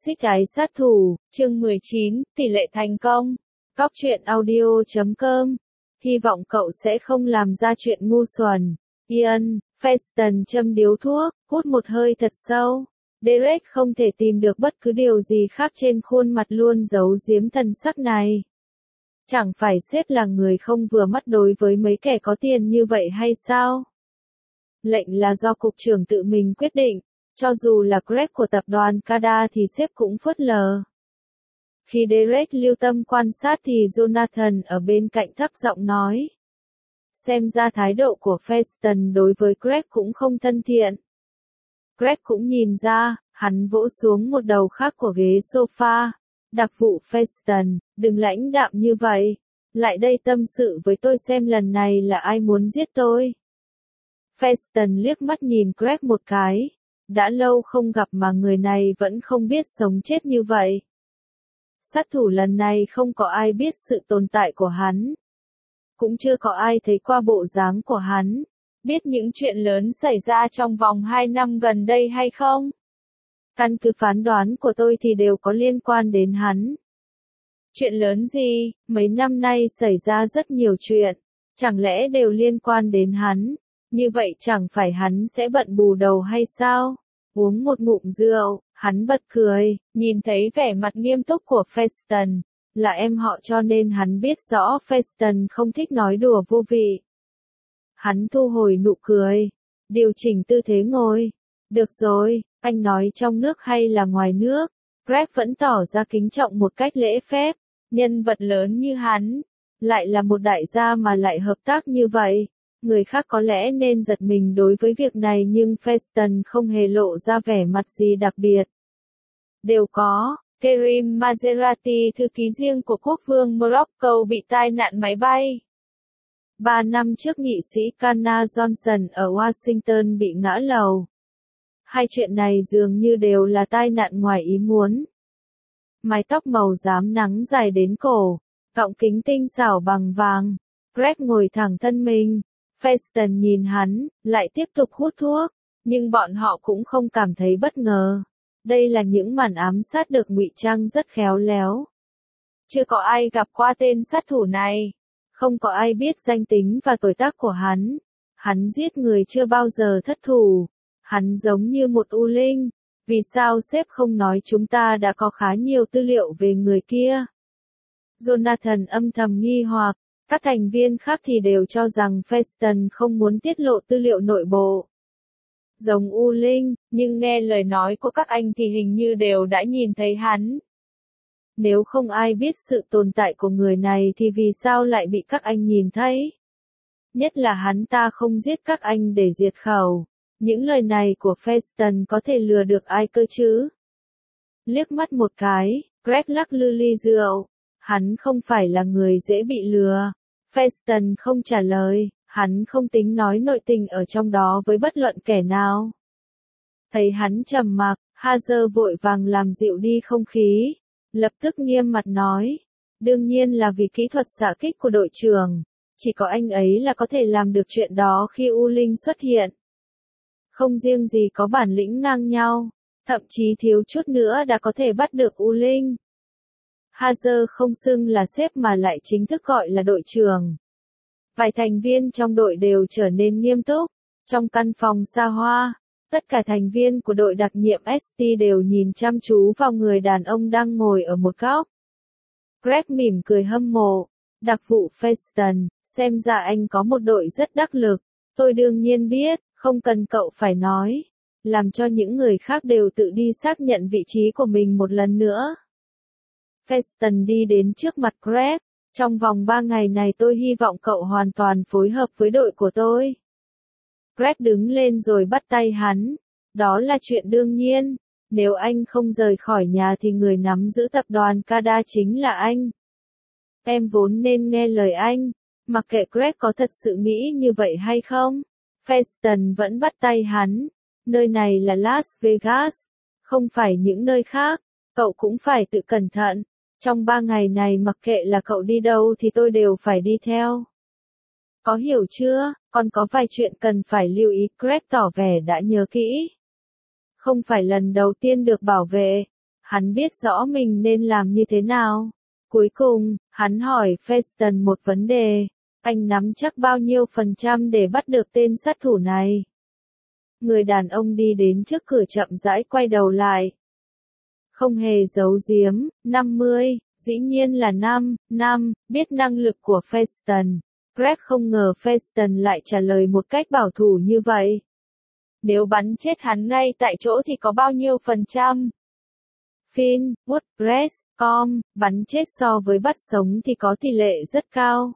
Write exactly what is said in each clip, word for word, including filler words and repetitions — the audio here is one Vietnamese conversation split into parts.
Toxic ái sát thủ, chương mười chín, tỷ lệ thành công. Cóc truyện audio chấm com. Hy vọng cậu sẽ không làm ra chuyện ngu xuẩn. Ian Feston châm điếu thuốc, hút một hơi thật sâu. Derek không thể tìm được bất cứ điều gì khác trên khuôn mặt luôn giấu giếm thần sắc này. Chẳng phải sếp là người không vừa mắt đối với mấy kẻ có tiền như vậy hay sao? Lệnh là do cục trưởng tự mình quyết định. Cho dù là Greg của tập đoàn Cada thì sếp cũng phớt lờ. Khi Derek lưu tâm quan sát thì Jonathan ở bên cạnh thấp giọng nói. Xem ra thái độ của Feston đối với Greg cũng không thân thiện. Greg cũng nhìn ra, hắn vỗ xuống một đầu khác của ghế sofa. Đặc vụ Feston, đừng lãnh đạm như vậy. Lại đây tâm sự với tôi xem lần này là ai muốn giết tôi. Feston liếc mắt nhìn Greg một cái. Đã lâu không gặp mà người này vẫn không biết sống chết như vậy. Sát thủ lần này không có ai biết sự tồn tại của hắn. Cũng chưa có ai thấy qua bộ dáng của hắn. Biết những chuyện lớn xảy ra trong vòng hai năm gần đây hay không? Căn cứ phán đoán của tôi thì đều có liên quan đến hắn. Chuyện lớn gì? Mấy năm nay xảy ra rất nhiều chuyện. Chẳng lẽ đều liên quan đến hắn? Như vậy chẳng phải hắn sẽ bận bù đầu hay sao? Uống một ngụm rượu, hắn bật cười, nhìn thấy vẻ mặt nghiêm túc của Feston. Là em họ cho nên hắn biết rõ Feston không thích nói đùa vô vị. Hắn thu hồi nụ cười, điều chỉnh tư thế ngồi. Được rồi, anh nói trong nước hay là ngoài nước? Greg vẫn tỏ ra kính trọng một cách lễ phép. Nhân vật lớn như hắn, lại là một đại gia mà lại hợp tác như vậy. Người khác có lẽ nên giật mình đối với việc này nhưng Feston không hề lộ ra vẻ mặt gì đặc biệt. Đều có, Karim Maserati thư ký riêng của quốc vương Morocco bị tai nạn máy bay. Ba năm trước nghị sĩ Kana Johnson ở Washington bị ngã lầu. Hai chuyện này dường như đều là tai nạn ngoài ý muốn. Mái tóc màu xám nắng dài đến cổ, cọng kính tinh xảo bằng vàng. Greg ngồi thẳng thân mình. Feston nhìn hắn, lại tiếp tục hút thuốc, nhưng bọn họ cũng không cảm thấy bất ngờ. Đây là những màn ám sát được ngụy trang rất khéo léo. Chưa có ai gặp qua tên sát thủ này. Không có ai biết danh tính và tuổi tác của hắn. Hắn giết người chưa bao giờ thất thủ. Hắn giống như một u linh. Vì sao sếp không nói chúng ta đã có khá nhiều tư liệu về người kia? Jonathan âm thầm nghi hoặc. Các thành viên khác thì đều cho rằng Feston không muốn tiết lộ tư liệu nội bộ. Giống U Linh, nhưng nghe lời nói của các anh thì hình như đều đã nhìn thấy hắn. Nếu không ai biết sự tồn tại của người này thì vì sao lại bị các anh nhìn thấy? Nhất là hắn ta không giết các anh để diệt khẩu. Những lời này của Feston có thể lừa được ai cơ chứ? Liếc mắt một cái, Greg lắc lư ly rượu. Hắn không phải là người dễ bị lừa. Feston không trả lời, hắn không tính nói nội tình ở trong đó với bất luận kẻ nào. Thấy hắn trầm mặc, Hazer vội vàng làm dịu đi không khí. Lập tức nghiêm mặt nói. Đương nhiên là vì kỹ thuật xạ kích của đội trưởng. Chỉ có anh ấy là có thể làm được chuyện đó khi U Linh xuất hiện. Không riêng gì có bản lĩnh ngang nhau, thậm chí thiếu chút nữa đã có thể bắt được U Linh. Hazer không xưng là sếp mà lại chính thức gọi là đội trưởng. Vài thành viên trong đội đều trở nên nghiêm túc. Trong căn phòng xa hoa, tất cả thành viên của đội đặc nhiệm ét tê đều nhìn chăm chú vào người đàn ông đang ngồi ở một góc. Greg mỉm cười hâm mộ. Đặc vụ Feston, xem ra anh có một đội rất đắc lực. Tôi đương nhiên biết, không cần cậu phải nói. Làm cho những người khác đều tự đi xác nhận vị trí của mình một lần nữa. Feston đi đến trước mặt Greg. Trong vòng ba ngày này tôi hy vọng cậu hoàn toàn phối hợp với đội của tôi. Greg đứng lên rồi bắt tay hắn. Đó là chuyện đương nhiên. Nếu anh không rời khỏi nhà thì người nắm giữ tập đoàn Cada chính là anh. Em vốn nên nghe lời anh. Mặc kệ Greg có thật sự nghĩ như vậy hay không. Feston vẫn bắt tay hắn. Nơi này là Las Vegas. Không phải những nơi khác. Cậu cũng phải tự cẩn thận. Trong ba ngày này mặc kệ là cậu đi đâu thì tôi đều phải đi theo. Có hiểu chưa? Còn có vài chuyện cần phải lưu ý. Greg tỏ vẻ đã nhớ kỹ. Không phải lần đầu tiên được bảo vệ. Hắn biết rõ mình nên làm như thế nào. Cuối cùng, hắn hỏi Feston một vấn đề. Anh nắm chắc bao nhiêu phần trăm để bắt được tên sát thủ này? Người đàn ông đi đến trước cửa chậm rãi quay đầu lại. Không hề giấu giếm, năm mươi, dĩ nhiên là năm, năm, biết năng lực của Feston. Greg không ngờ Feston lại trả lời một cách bảo thủ như vậy. Nếu bắn chết hắn ngay tại chỗ thì có bao nhiêu phần trăm? Fin, WordPress, com, bắn chết so với bắt sống thì có tỷ lệ rất cao.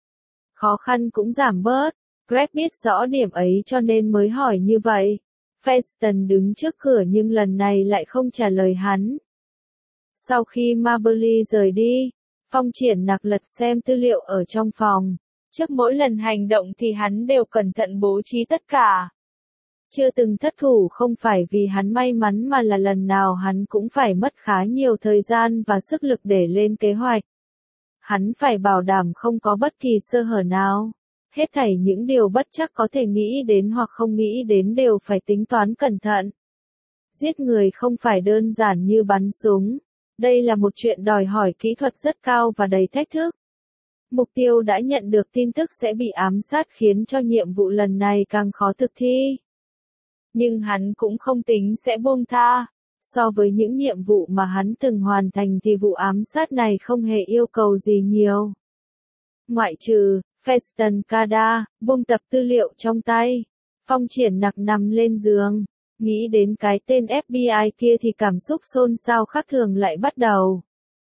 Khó khăn cũng giảm bớt. Greg biết rõ điểm ấy cho nên mới hỏi như vậy. Feston đứng trước cửa nhưng lần này lại không trả lời hắn. Sau khi Marbley rời đi, Phong Triển Nặc lật xem tư liệu ở trong phòng. Trước mỗi lần hành động thì hắn đều cẩn thận bố trí tất cả. Chưa từng thất thủ không phải vì hắn may mắn mà là lần nào hắn cũng phải mất khá nhiều thời gian và sức lực để lên kế hoạch. Hắn phải bảo đảm không có bất kỳ sơ hở nào. Hết thảy những điều bất trắc có thể nghĩ đến hoặc không nghĩ đến đều phải tính toán cẩn thận. Giết người không phải đơn giản như bắn súng. Đây là một chuyện đòi hỏi kỹ thuật rất cao và đầy thách thức. Mục tiêu đã nhận được tin tức sẽ bị ám sát khiến cho nhiệm vụ lần này càng khó thực thi. Nhưng hắn cũng không tính sẽ buông tha. So với những nhiệm vụ mà hắn từng hoàn thành thì vụ ám sát này không hề yêu cầu gì nhiều. Ngoại trừ, Feston Kada, buông tập tư liệu trong tay. Phong Triển Nặc nằm lên giường. Nghĩ đến cái tên ép bê i kia thì cảm xúc xôn xao khác thường lại bắt đầu.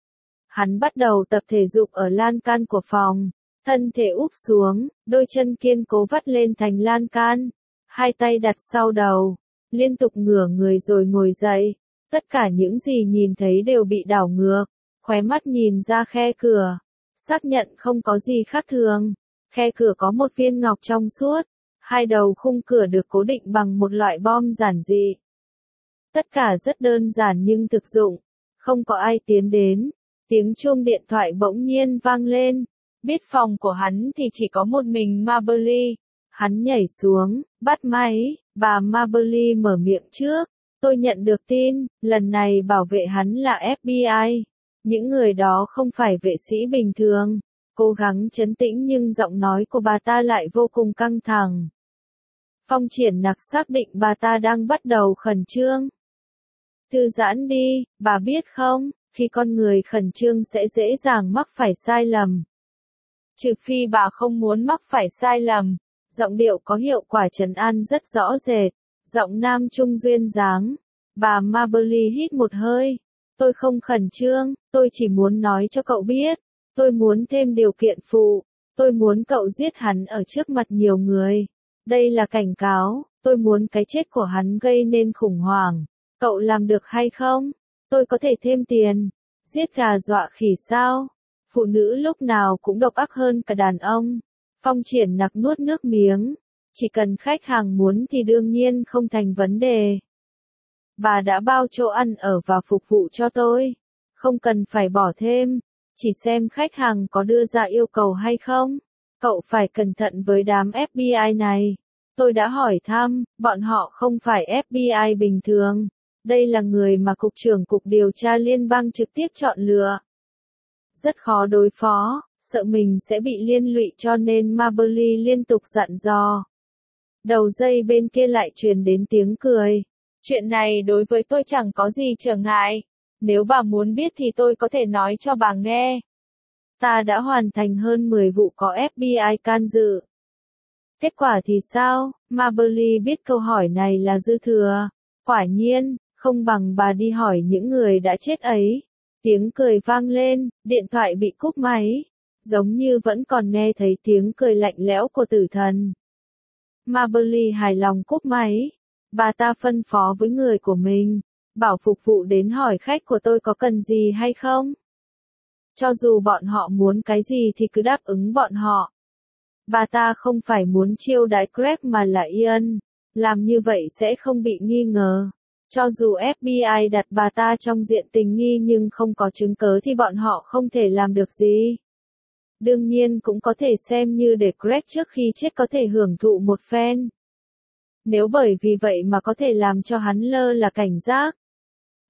Hắn bắt đầu tập thể dục ở lan can của phòng. Thân thể úp xuống, đôi chân kiên cố vắt lên thành lan can. Hai tay đặt sau đầu. Liên tục ngửa người rồi ngồi dậy. Tất cả những gì nhìn thấy đều bị đảo ngược. Khóe mắt nhìn ra khe cửa. Xác nhận không có gì khác thường. Khe cửa có một viên ngọc trong suốt. Hai đầu khung cửa được cố định bằng một loại bom giản dị. Tất cả rất đơn giản nhưng thực dụng. Không có ai tiến đến. Tiếng chuông điện thoại bỗng nhiên vang lên. Biết phòng của hắn thì chỉ có một mình Marbley. Hắn nhảy xuống, bắt máy. Bà Marbley mở miệng trước. Tôi nhận được tin, lần này bảo vệ hắn là ép bê i. Những người đó không phải vệ sĩ bình thường. Cố gắng trấn tĩnh nhưng giọng nói của bà ta lại vô cùng căng thẳng. Phong Triển Nặc xác định bà ta đang bắt đầu khẩn trương. Thư giãn đi, bà biết không, khi con người khẩn trương sẽ dễ dàng mắc phải sai lầm. Trừ phi bà không muốn mắc phải sai lầm. Giọng điệu có hiệu quả trấn an rất rõ rệt. Giọng nam trung duyên dáng. Bà Marbley hít một hơi. Tôi không khẩn trương, tôi chỉ muốn nói cho cậu biết. Tôi muốn thêm điều kiện phụ. Tôi muốn cậu giết hắn ở trước mặt nhiều người. Đây là cảnh cáo, tôi muốn cái chết của hắn gây nên khủng hoảng. Cậu làm được hay không? Tôi có thể thêm tiền. Giết gà dọa khỉ sao? Phụ nữ lúc nào cũng độc ác hơn cả đàn ông. Phong Triển Nặc nuốt nước miếng. Chỉ cần khách hàng muốn thì đương nhiên không thành vấn đề. Bà đã bao chỗ ăn ở và phục vụ cho tôi. Không cần phải bỏ thêm. Chỉ xem khách hàng có đưa ra yêu cầu hay không. Cậu phải cẩn thận với đám ép bê i này. Tôi đã hỏi thăm, bọn họ không phải ép bê i bình thường. Đây là người mà Cục trưởng Cục Điều tra Liên bang trực tiếp chọn lựa. Rất khó đối phó, sợ mình sẽ bị liên lụy cho nên Marbley liên tục dặn dò. Đầu dây bên kia lại truyền đến tiếng cười. Chuyện này đối với tôi chẳng có gì trở ngại. Nếu bà muốn biết thì tôi có thể nói cho bà nghe. Ta đã hoàn thành hơn mười vụ có ép bê i can dự. Kết quả thì sao? Marbley biết câu hỏi này là dư thừa. Quả nhiên, không bằng bà đi hỏi những người đã chết ấy. Tiếng cười vang lên, điện thoại bị cúp máy. Giống như vẫn còn nghe thấy tiếng cười lạnh lẽo của tử thần. Marbley hài lòng cúp máy. Bà ta phân phó với người của mình. Bảo phục vụ đến hỏi khách của tôi có cần gì hay không. Cho dù bọn họ muốn cái gì thì cứ đáp ứng bọn họ. Bà ta không phải muốn chiêu đãi Greg mà là Ian. Làm như vậy sẽ không bị nghi ngờ. Cho dù ép bê i đặt bà ta trong diện tình nghi nhưng không có chứng cớ thì bọn họ không thể làm được gì. Đương nhiên cũng có thể xem như để Greg trước khi chết có thể hưởng thụ một phen. Nếu bởi vì vậy mà có thể làm cho hắn lơ là cảnh giác.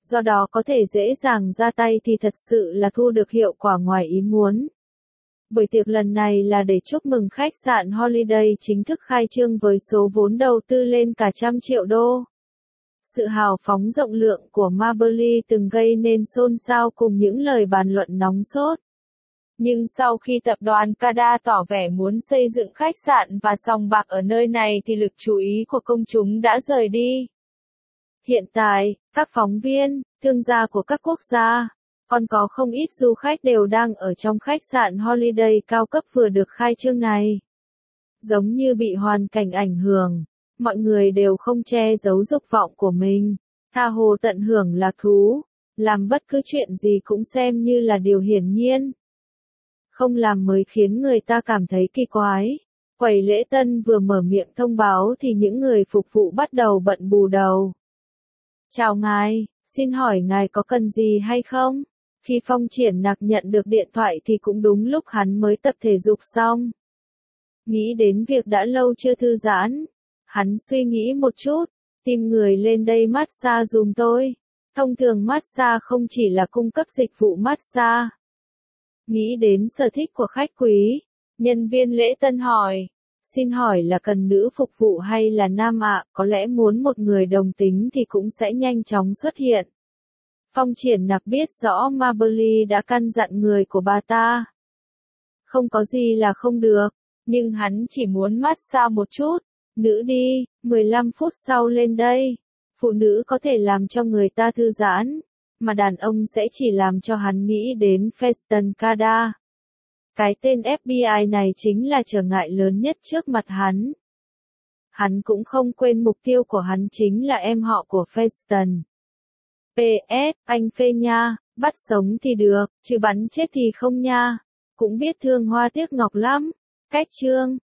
do đó có thể dễ dàng ra tay thì thật sự là thu được hiệu quả ngoài ý muốn. Buổi tiệc lần này là để chúc mừng khách sạn Holiday chính thức khai trương với số vốn đầu tư lên cả trăm triệu đô. Sự hào phóng rộng lượng của Maberly từng gây nên xôn xao cùng những lời bàn luận nóng sốt. Nhưng sau khi tập đoàn Cada tỏ vẻ muốn xây dựng khách sạn và sòng bạc ở nơi này thì lực chú ý của công chúng đã rời đi. Hiện tại, các phóng viên, thương gia của các quốc gia, còn có không ít du khách đều đang ở trong khách sạn Holiday cao cấp vừa được khai trương này. Giống như bị hoàn cảnh ảnh hưởng, mọi người đều không che giấu dục vọng của mình, tha hồ tận hưởng lạc thú, làm bất cứ chuyện gì cũng xem như là điều hiển nhiên. Không làm mới khiến người ta cảm thấy kỳ quái. Quầy lễ tân vừa mở miệng thông báo thì những người phục vụ bắt đầu bận bù đầu. Chào ngài, xin hỏi ngài có cần gì hay không? Khi Phong Triển Nặc nhận được điện thoại thì cũng đúng lúc hắn mới tập thể dục xong. Nghĩ đến việc đã lâu chưa thư giãn, hắn suy nghĩ một chút, tìm người lên đây massage dùm tôi. Thông thường massage không chỉ là cung cấp dịch vụ massage. Nghĩ đến sở thích của khách quý, nhân viên lễ tân hỏi, xin hỏi là cần nữ phục vụ hay là nam ạ, có lẽ muốn một người đồng tính thì cũng sẽ nhanh chóng xuất hiện. Phong Triển Nặc biết rõ Maberly đã căn dặn người của bà ta. Không có gì là không được, nhưng hắn chỉ muốn massage một chút. Nữ đi, mười lăm phút sau lên đây. Phụ nữ có thể làm cho người ta thư giãn, mà đàn ông sẽ chỉ làm cho hắn nghĩ đến Feston Cada. Cái tên ép bê i này chính là trở ngại lớn nhất trước mặt hắn. Hắn cũng không quên mục tiêu của hắn chính là em họ của Feston. pê ét, anh phê nha, bắt sống thì được, chứ bắn chết thì không nha. Cũng biết thương hoa tiếc ngọc lắm. Cách chương